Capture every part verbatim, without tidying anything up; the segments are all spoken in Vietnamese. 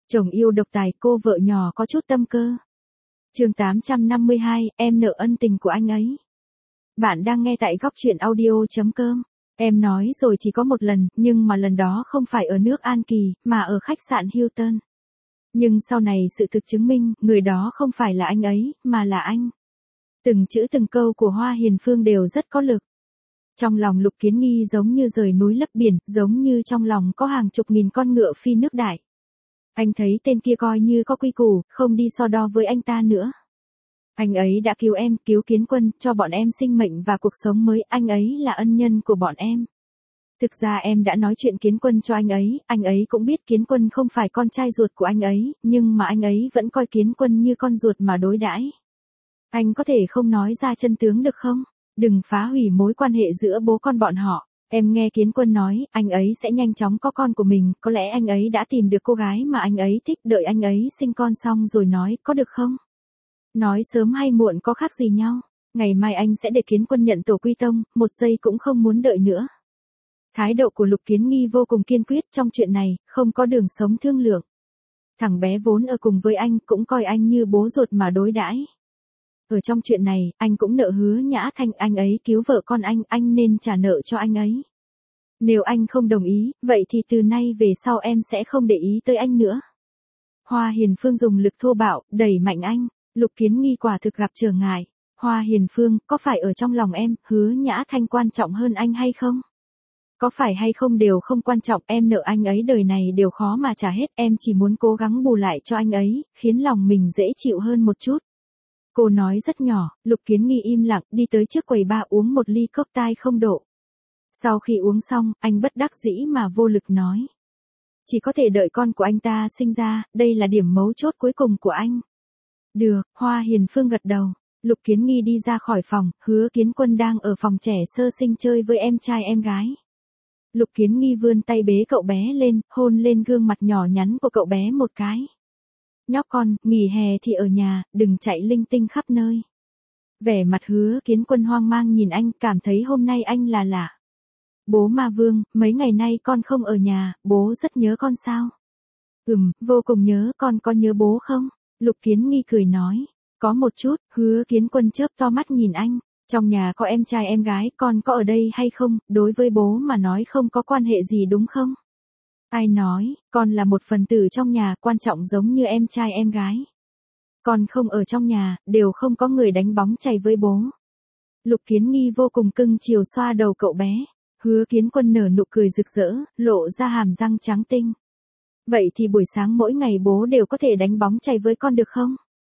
Chồng yêu độc tài, cô vợ nhỏ có chút tâm cơ. Chương tám trăm năm mươi hai, em nợ ân tình của anh ấy. Bạn đang nghe tại góc truyện audio chấm com. Em nói rồi chỉ có một lần, nhưng mà lần đó không phải ở nước An Kỳ, mà ở khách sạn Hilton. Nhưng sau này sự thực chứng minh, người đó không phải là anh ấy, mà là anh. Từng chữ từng câu của Hoa Hiền Phương đều rất có lực. Trong lòng Lục Kiến Nghi giống như rời núi lấp biển, giống như trong lòng có hàng chục nghìn con ngựa phi nước đại. Anh thấy tên kia coi như có quy củ, không đi so đo với anh ta nữa. Anh ấy đã cứu em, cứu Kiến Quân, cho bọn em sinh mệnh và cuộc sống mới, anh ấy là ân nhân của bọn em. Thực ra em đã nói chuyện Kiến Quân cho anh ấy, anh ấy cũng biết Kiến Quân không phải con trai ruột của anh ấy, nhưng mà anh ấy vẫn coi Kiến Quân như con ruột mà đối đãi. Anh có thể không nói ra chân tướng được không? Đừng phá hủy mối quan hệ giữa bố con bọn họ. Em nghe Kiến Quân nói, anh ấy sẽ nhanh chóng có con của mình, có lẽ anh ấy đã tìm được cô gái mà anh ấy thích, đợi anh ấy sinh con xong rồi nói, có được không? Nói sớm hay muộn có khác gì nhau, ngày mai anh sẽ để Kiến Quân nhận tổ quy tông, một giây cũng không muốn đợi nữa. Thái độ của Lục Kiến Nghi vô cùng kiên quyết trong chuyện này, không có đường sống thương lượng. Thằng bé vốn ở cùng với anh cũng coi anh như bố ruột mà đối đãi. Ở trong chuyện này, anh cũng nợ Hứa Nhã Thanh, anh ấy cứu vợ con anh, anh nên trả nợ cho anh ấy. Nếu anh không đồng ý, vậy thì từ nay về sau em sẽ không để ý tới anh nữa. Hoa Hiền Phương dùng lực thô bạo, đẩy mạnh anh. Lục Kiến Nghi quả thực gặp trở ngại. Hoa Hiền Phương, có phải ở trong lòng em, Hứa Nhã Thanh quan trọng hơn anh hay không? Có phải hay không đều không quan trọng, em nợ anh ấy đời này đều khó mà trả hết, em chỉ muốn cố gắng bù lại cho anh ấy, khiến lòng mình dễ chịu hơn một chút. Cô nói rất nhỏ, Lục Kiến Nghi im lặng, đi tới trước quầy bar uống một ly cốc tai không độ. Sau khi uống xong, anh bất đắc dĩ mà vô lực nói. Chỉ có thể đợi con của anh ta sinh ra, đây là điểm mấu chốt cuối cùng của anh. Được, Hoa Hiền Phương gật đầu. Lục Kiến Nghi đi ra khỏi phòng, Hứa Kiến Quân đang ở phòng trẻ sơ sinh chơi với em trai em gái. Lục Kiến Nghi vươn tay bế cậu bé lên, hôn lên gương mặt nhỏ nhắn của cậu bé một cái. Nhóc con, nghỉ hè thì ở nhà, đừng chạy linh tinh khắp nơi. Vẻ mặt Hứa Kiến Quân hoang mang nhìn anh, cảm thấy hôm nay anh là lạ. Bố Ma Vương, mấy ngày nay con không ở nhà, bố rất nhớ con sao? Ừm, vô cùng nhớ, con có nhớ bố không? Lục Kiến Nghi cười nói. Có một chút, Hứa Kiến Quân chớp to mắt nhìn anh. Trong nhà có em trai em gái, con có ở đây hay không? Đối với bố mà nói không có quan hệ gì đúng không? Ai nói, con là một phần tử trong nhà, quan trọng giống như em trai em gái. Con không ở trong nhà, đều không có người đánh bóng chày với bố. Lục Kiến Nghi vô cùng cưng chiều xoa đầu cậu bé. Hứa Kiến Quân nở nụ cười rực rỡ, lộ ra hàm răng trắng tinh. Vậy thì buổi sáng mỗi ngày bố đều có thể đánh bóng chày với con được không?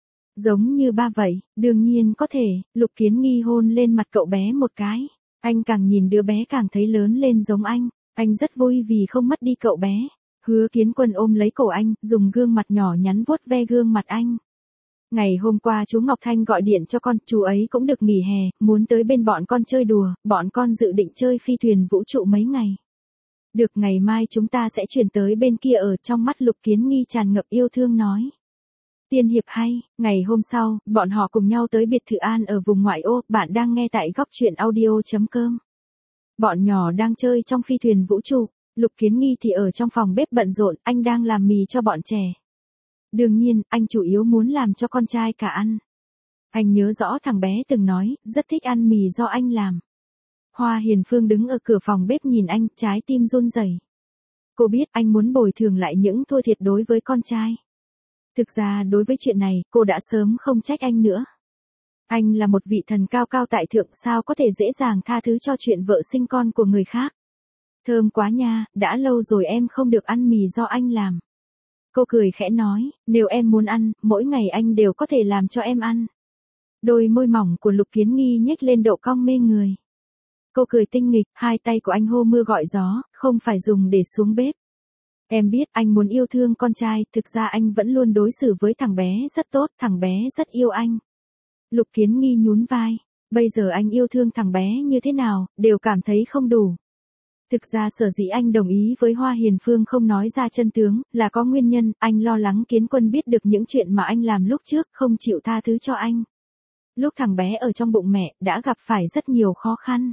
Giống như ba vậy, đương nhiên có thể. Lục Kiến Nghi hôn lên mặt cậu bé một cái. Anh càng nhìn đứa bé càng thấy lớn lên giống anh. Anh rất vui vì không mất đi cậu bé. Hứa Kiến Quân ôm lấy cổ anh, dùng gương mặt nhỏ nhắn vuốt ve gương mặt anh. Ngày hôm qua chú Ngọc Thanh gọi điện cho con, chú ấy cũng được nghỉ hè, muốn tới bên bọn con chơi đùa, bọn con dự định chơi phi thuyền vũ trụ mấy ngày. Được, ngày mai chúng ta sẽ chuyển tới bên kia ở. Trong mắt Lục Kiến Nghi tràn ngập yêu thương nói. Tiên hiệp hay. Ngày hôm sau, bọn họ cùng nhau tới biệt thự An ở vùng ngoại ô. Bạn đang nghe tại góc truyện audio chấm com. Bọn nhỏ đang chơi trong phi thuyền vũ trụ. Lục Kiến Nghi thì ở trong phòng bếp bận rộn, anh đang làm mì cho bọn trẻ. Đương nhiên, anh chủ yếu muốn làm cho con trai cả ăn. Anh nhớ rõ thằng bé từng nói, rất thích ăn mì do anh làm. Hoa Hiền Phương đứng ở cửa phòng bếp nhìn anh, trái tim run rẩy. Cô biết anh muốn bồi thường lại những thua thiệt đối với con trai. Thực ra đối với chuyện này, cô đã sớm không trách anh nữa. Anh là một vị thần cao cao tại thượng, sao có thể dễ dàng tha thứ cho chuyện vợ sinh con của người khác. Thơm quá nha, đã lâu rồi em không được ăn mì do anh làm. Cô cười khẽ nói, nếu em muốn ăn, mỗi ngày anh đều có thể làm cho em ăn. Đôi môi mỏng của Lục Kiến Nghi nhếch lên độ cong mê người. Cô cười tinh nghịch, hai tay của anh hô mưa gọi gió, không phải dùng để xuống bếp. Em biết anh muốn yêu thương con trai, thực ra anh vẫn luôn đối xử với thằng bé rất tốt, thằng bé rất yêu anh. Lục Kiến Nghi nhún vai, bây giờ anh yêu thương thằng bé như thế nào, đều cảm thấy không đủ. Thực ra sở dĩ anh đồng ý với Hoa Hiền Phương không nói ra chân tướng, là có nguyên nhân, anh lo lắng Kiến Quân biết được những chuyện mà anh làm lúc trước, không chịu tha thứ cho anh. Lúc thằng bé ở trong bụng mẹ, đã gặp phải rất nhiều khó khăn.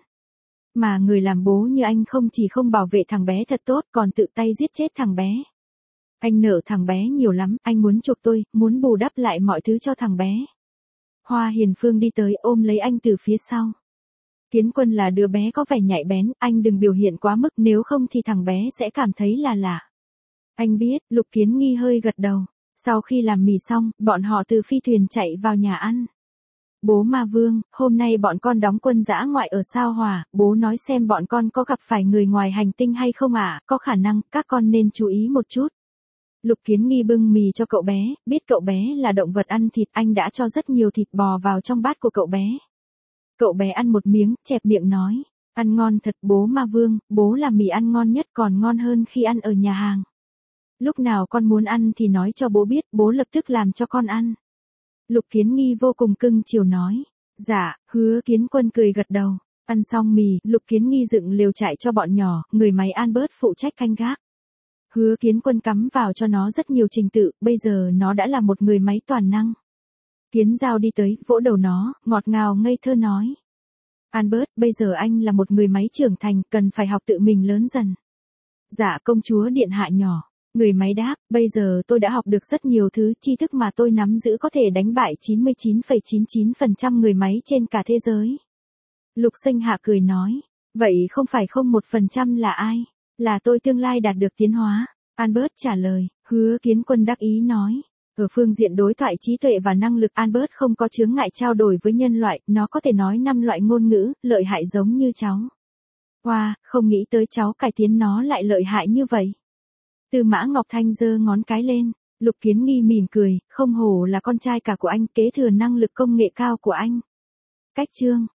Mà người làm bố như anh không chỉ không bảo vệ thằng bé thật tốt, còn tự tay giết chết thằng bé. Anh nợ thằng bé nhiều lắm, anh muốn chuộc tôi, muốn bù đắp lại mọi thứ cho thằng bé. Hoa Hiền Phương đi tới ôm lấy anh từ phía sau. Kiến Quân là đứa bé có vẻ nhạy bén, anh đừng biểu hiện quá mức nếu không thì thằng bé sẽ cảm thấy là lạ. Anh biết, Lục Kiến Nghi hơi gật đầu. Sau khi làm mì xong, bọn họ từ phi thuyền chạy vào nhà ăn. Bố Ma Vương, hôm nay bọn con đóng quân dã ngoại ở Sao Hỏa, bố nói xem bọn con có gặp phải người ngoài hành tinh hay không ạ, à? Có khả năng, các con nên chú ý một chút. Lục Kiến Nghi bưng mì cho cậu bé, biết cậu bé là động vật ăn thịt, anh đã cho rất nhiều thịt bò vào trong bát của cậu bé. Cậu bé ăn một miếng, chẹp miệng nói, ăn ngon thật bố Ma Vương, bố làm mì ăn ngon nhất còn ngon hơn khi ăn ở nhà hàng. Lúc nào con muốn ăn thì nói cho bố biết, bố lập tức làm cho con ăn. Lục Kiến Nghi vô cùng cưng chiều nói, dạ, Hứa Kiến Quân cười gật đầu. Ăn xong mì, Lục Kiến Nghi dựng lều trại cho bọn nhỏ, người máy Albert phụ trách canh gác. Hứa Kiến Quân cắm vào cho nó rất nhiều trình tự, bây giờ nó đã là một người máy toàn năng. Kiến Giao đi tới, vỗ đầu nó, ngọt ngào ngây thơ nói. Albert, bây giờ anh là một người máy trưởng thành, cần phải học tự mình lớn dần. Dạ công chúa điện hạ nhỏ. Người máy đáp, bây giờ tôi đã học được rất nhiều thứ, tri thức mà tôi nắm giữ có thể đánh bại chín mươi chín phẩy chín chín phần trăm người máy trên cả thế giới. Lục Sinh Hạ cười nói, vậy không phải không một phần trăm là ai? Là tôi tương lai đạt được tiến hóa. Albert trả lời, Hứa Kiến Quân đắc ý nói. Ở phương diện đối thoại trí tuệ và năng lực Albert không có chướng ngại trao đổi với nhân loại, nó có thể nói năm loại ngôn ngữ, lợi hại giống như cháu. Wow, không nghĩ tới cháu cải tiến nó lại lợi hại như vậy. Tư Mã Ngọc Thanh giơ ngón cái lên, Lục Kiến Nghi mỉm cười, không hổ là con trai cả của anh, kế thừa năng lực công nghệ cao của anh. Cách chương